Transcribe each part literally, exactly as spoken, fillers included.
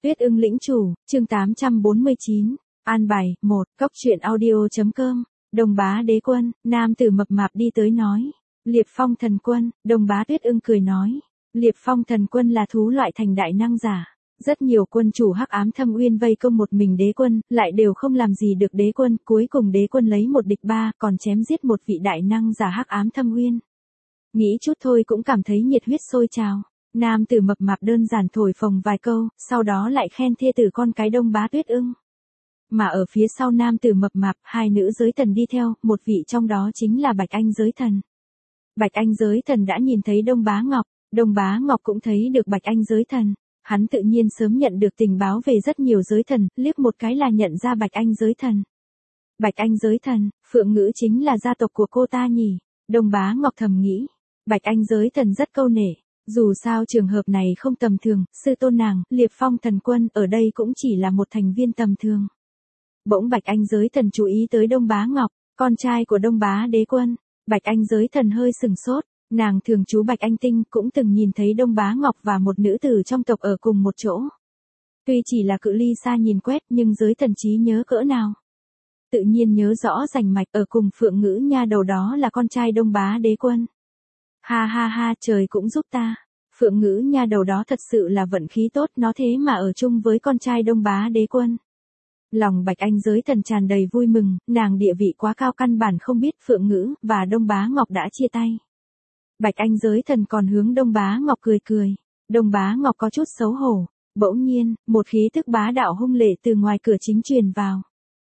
Tuyết ưng lĩnh chủ, chương tám trăm bốn mươi chín. An bài, một, cốc truyện audio.com. Đồng bá đế quân, nam tử mập mạp đi tới nói. Liệp phong thần quân, đồng bá Tuyết ưng cười nói. Liệp phong thần quân là thú loại thành đại năng giả. Rất nhiều quân chủ hắc ám thâm uyên vây công một mình đế quân, lại đều không làm gì được đế quân, cuối cùng đế quân lấy một địch ba, còn chém giết một vị đại năng giả hắc ám thâm uyên. Nghĩ chút thôi cũng cảm thấy nhiệt huyết sôi trào. Nam tử mập mạp đơn giản thổi phồng vài câu, sau đó lại khen thê tử con cái đông bá Tuyết ưng. Mà ở phía sau nam tử mập mạp, hai nữ giới thần đi theo, một vị trong đó chính là Bạch Anh giới thần. Bạch Anh giới thần đã nhìn thấy Đông Bá Ngọc, Đông Bá Ngọc cũng thấy được Bạch Anh giới thần. Hắn tự nhiên sớm nhận được tình báo về rất nhiều giới thần, liếc một cái là nhận ra Bạch Anh giới thần. Bạch Anh giới thần, Phượng Ngữ chính là gia tộc của cô ta nhỉ? Đông Bá Ngọc thầm nghĩ. Bạch Anh giới thần rất câu nể. Dù sao trường hợp này không tầm thường, sư tôn nàng, Liệp Phong thần quân, ở đây cũng chỉ là một thành viên tầm thường. Bỗng Bạch Anh giới thần chú ý tới Đông Bá Ngọc, con trai của Đông Bá đế quân. Bạch Anh giới thần hơi sừng sốt, nàng thường trú Bạch Anh Tinh cũng từng nhìn thấy Đông Bá Ngọc và một nữ tử trong tộc ở cùng một chỗ. Tuy chỉ là cự ly xa nhìn quét nhưng giới thần trí nhớ cỡ nào. Tự nhiên nhớ rõ rành mạch ở cùng Phượng Ngữ nha đầu đó là con trai Đông Bá đế quân. Ha ha ha, trời cũng giúp ta. Phượng Ngữ nha đầu đó thật sự là vận khí tốt, nó thế mà ở chung với con trai Đông Bá đế quân. Lòng Bạch Anh giới thần tràn đầy vui mừng, nàng địa vị quá cao căn bản không biết Phượng Ngữ và Đông Bá Ngọc đã chia tay. Bạch Anh giới thần còn hướng Đông Bá Ngọc cười cười. Đông Bá Ngọc có chút xấu hổ. Bỗng nhiên, một khí tức bá đạo hung lệ từ ngoài cửa chính truyền vào.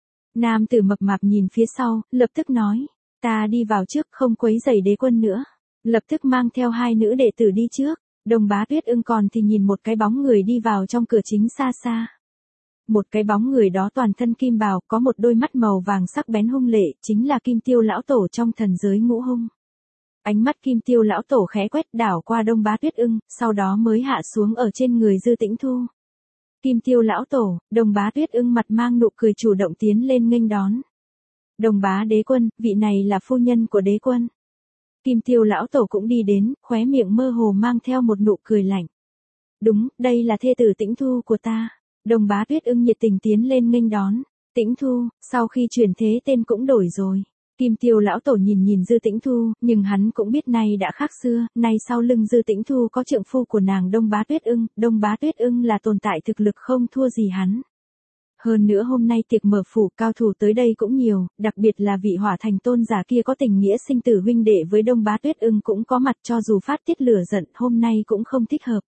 Nam tử mập mạp nhìn phía sau, lập tức nói. Ta đi vào trước, không quấy rầy đế quân nữa. Lập tức mang theo hai nữ đệ tử đi trước. Đông Bá Tuyết ưng còn thì nhìn một cái bóng người đi vào trong cửa chính xa xa. Một cái bóng người đó toàn thân kim bào, có một đôi mắt màu vàng sắc bén hung lệ, chính là Kim Tiêu lão tổ trong thần giới Ngũ Hung. Ánh mắt Kim Tiêu lão tổ khẽ quét đảo qua Đông Bá Tuyết ưng, sau đó mới hạ xuống ở trên người Dư Tĩnh Thu. Kim Tiêu lão tổ, Đông Bá Tuyết ưng mặt mang nụ cười chủ động tiến lên nghênh đón. Đông Bá đế quân, vị này là phu nhân của đế quân. Kim Tiêu lão tổ cũng đi đến, khóe miệng mơ hồ mang theo một nụ cười lạnh. Đúng, đây là thê tử Tĩnh Thu của ta. Đông Bá Tuyết ưng nhiệt tình tiến lên nghênh đón. Tĩnh Thu, sau khi chuyển thế tên cũng đổi rồi. Kim Tiêu lão tổ nhìn nhìn Dư Tĩnh Thu, nhưng hắn cũng biết nay đã khác xưa, nay sau lưng Dư Tĩnh Thu có trượng phu của nàng Đông Bá Tuyết ưng, Đông Bá Tuyết ưng là tồn tại thực lực không thua gì hắn. Hơn nữa hôm nay tiệc mở phủ cao thủ tới đây cũng nhiều, đặc biệt là vị hỏa thành tôn giả kia có tình nghĩa sinh tử huynh đệ với Đông Bá Tuyết ưng cũng có mặt, cho dù phát tiết lửa giận hôm nay cũng không thích hợp.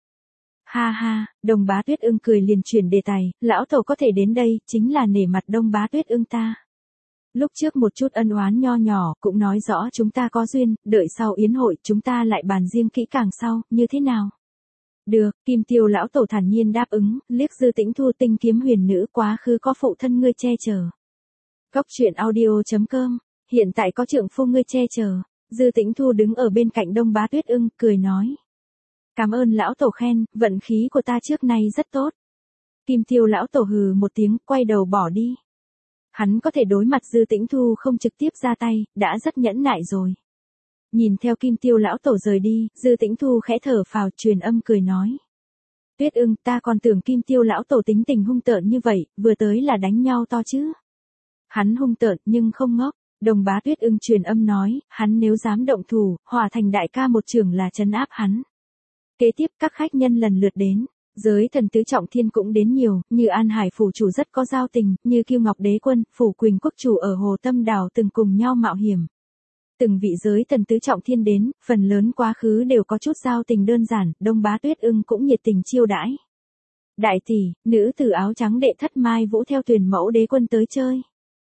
Ha ha, Đông Bá Tuyết ưng cười liền chuyển đề tài, lão tổ có thể đến đây, chính là nể mặt Đông Bá Tuyết ưng ta. Lúc trước một chút ân oán nho nhỏ, cũng nói rõ chúng ta có duyên, đợi sau yến hội chúng ta lại bàn riêng kỹ càng sau, như thế nào? Được, Kim Tiêu lão tổ thản nhiên đáp ứng, liếc Dư Tĩnh Thu tinh kiếm huyền nữ quá khứ có phụ thân ngươi che chở. Cốc truyện audio.com, hiện tại có trượng phu ngươi che chở. Dư Tĩnh Thu đứng ở bên cạnh Đông Bá Tuyết ưng, cười nói. Cảm ơn lão tổ khen, vận khí của ta trước nay rất tốt. Kim Tiêu lão tổ hừ một tiếng, quay đầu bỏ đi. Hắn có thể đối mặt Dư Tĩnh Thu không trực tiếp ra tay, đã rất nhẫn nại rồi. Nhìn theo Kim Tiêu lão tổ rời đi, Dư Tĩnh Thu khẽ thở phào truyền âm cười nói. Tuyết ưng, ta còn tưởng Kim Tiêu lão tổ tính tình hung tợn như vậy, vừa tới là đánh nhau to chứ. Hắn hung tợn nhưng không ngốc. Đông Bá Tuyết ưng truyền âm nói, hắn nếu dám động thủ, hòa thành đại ca một trường là trấn áp hắn. Kế tiếp các khách nhân lần lượt đến. Giới thần tứ trọng thiên cũng đến nhiều, như An Hải phủ chủ rất có giao tình, như Kiêu Ngọc đế quân, phủ Quỳnh quốc chủ ở Hồ Tâm Đảo từng cùng nhau mạo hiểm. Từng vị giới thần tứ trọng thiên đến, phần lớn quá khứ đều có chút giao tình đơn giản, Đông Bá Tuyết ưng cũng nhiệt tình chiêu đãi. Đại tỷ, nữ tử áo trắng đệ thất Mai Vũ theo Tuyển Mẫu đế quân tới chơi.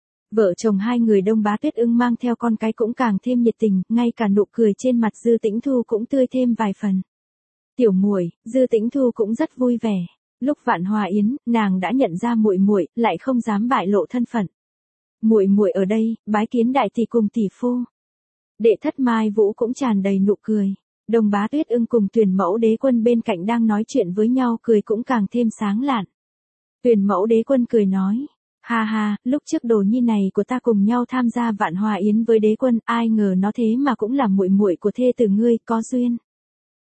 Vợ chồng hai người Đông Bá Tuyết ưng mang theo con cái cũng càng thêm nhiệt tình, ngay cả nụ cười trên mặt Dư Tĩnh Thu cũng tươi thêm vài phần. Tiểu muội, Dư Tĩnh Thu cũng rất vui vẻ. Lúc Vạn Hòa yến, nàng đã nhận ra muội muội, lại không dám bại lộ thân phận. Muội muội ở đây, bái kiến đại tỷ cùng tỷ phu. Đệ thất Mai Vũ cũng tràn đầy nụ cười. Đông Bá Tuyết ưng cùng Tuyển Mẫu đế quân bên cạnh đang nói chuyện với nhau, cười cũng càng thêm sáng lạn. Tuyển Mẫu đế quân cười nói, ha ha, lúc trước đồ nhi này của ta cùng nhau tham gia Vạn Hòa yến với đế quân, ai ngờ nó thế mà cũng là muội muội của thê tử ngươi, có duyên.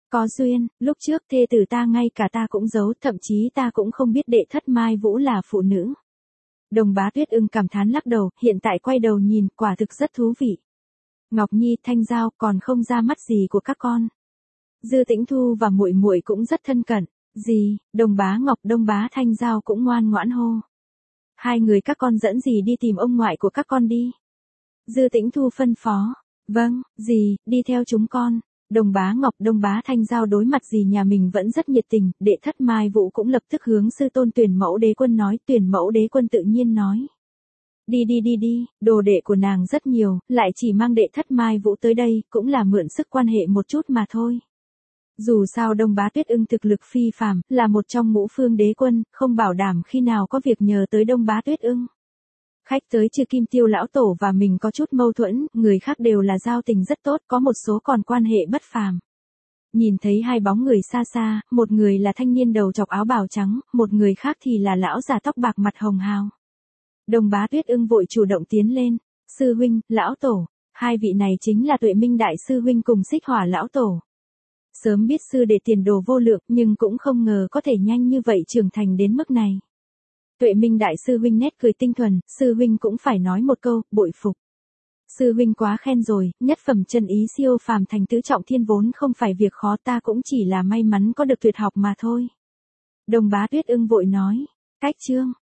Có duyên, lúc trước thê tử ta ngay cả ta cũng giấu, thậm chí ta cũng không biết đệ thất Mai Vũ là phụ nữ. Đồng Bá Tuyết Ưng cảm thán lắc đầu, hiện tại quay đầu nhìn, quả thực rất thú vị. Ngọc Nhi, Thanh Giao còn không ra mắt gì của các con. Dư Tĩnh Thu và muội muội cũng rất thân cận. Gì? Đồng Bá Ngọc, Đông Bá Thanh Giao cũng ngoan ngoãn hô. Hai người các con dẫn dì đi tìm ông ngoại của các con đi. Dư Tĩnh Thu phân phó. Vâng, dì, đi theo chúng con. Đồng Bá Ngọc, Đông Bá Thanh Giao đối mặt dì nhà mình vẫn rất nhiệt tình, đệ thất Mai Vũ cũng lập tức hướng sư tôn Tuyển Mẫu Đế Quân nói, Tuyển Mẫu Đế Quân tự nhiên nói. Đi đi đi đi, đồ đệ của nàng rất nhiều, lại chỉ mang đệ thất Mai Vũ tới đây, cũng là mượn sức quan hệ một chút mà thôi. Dù sao Đông Bá Tuyết Ưng thực lực phi phàm, là một trong ngũ phương đế quân, không bảo đảm khi nào có việc nhờ tới Đông Bá Tuyết Ưng. Khách tới trừ Kim Tiêu lão tổ và mình có chút mâu thuẫn, người khác đều là giao tình rất tốt, có một số còn quan hệ bất phàm. Nhìn thấy hai bóng người xa xa, một người là thanh niên đầu chọc áo bào trắng, một người khác thì là lão già tóc bạc mặt hồng hào. Đông Bá Tuyết Ưng vội chủ động tiến lên, sư huynh, lão tổ, hai vị này chính là Tuệ Minh đại sư huynh cùng Xích Hỏa lão tổ. Sớm biết sư đệ tiền đồ vô lượng, nhưng cũng không ngờ có thể nhanh như vậy trưởng thành đến mức này. Tuệ Minh đại sư huynh nét cười tinh thuần, sư huynh cũng phải nói một câu, bội phục. Sư huynh quá khen rồi, nhất phẩm chân ý siêu phàm thành tứ trọng thiên vốn không phải việc khó, ta cũng chỉ là may mắn có được tuyệt học mà thôi. Đồng Bá Tuyết Ưng vội nói, cách chương.